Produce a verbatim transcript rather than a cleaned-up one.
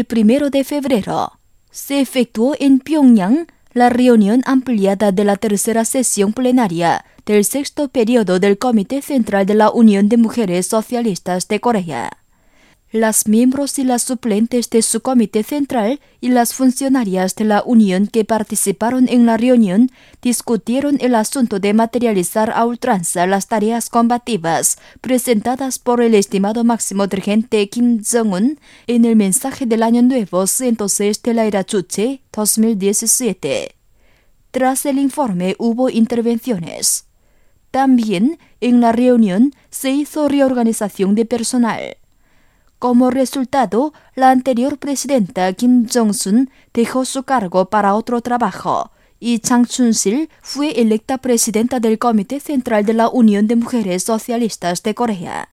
el primero de febrero, se efectuó en Pyongyang la reunión ampliada de la tercera sesión plenaria del sexto periodo del Comité Central de la Unión de Mujeres Socialistas de Corea. Las miembros y las suplentes de su comité central y las funcionarias de la Unión que participaron en la reunión discutieron el asunto de materializar a ultranza las tareas combativas presentadas por el estimado máximo dirigente Kim Jong-un en el mensaje del Año Nuevo ciento seis de la era Juche dos mil diecisiete. Tras el informe hubo intervenciones. También en la reunión se hizo reorganización de personal. Como resultado, la anterior presidenta Kim Jong-un dejó su cargo para otro trabajo y Chang Chun-sil fue electa presidenta del Comité Central de la Unión de Mujeres Socialistas de Corea.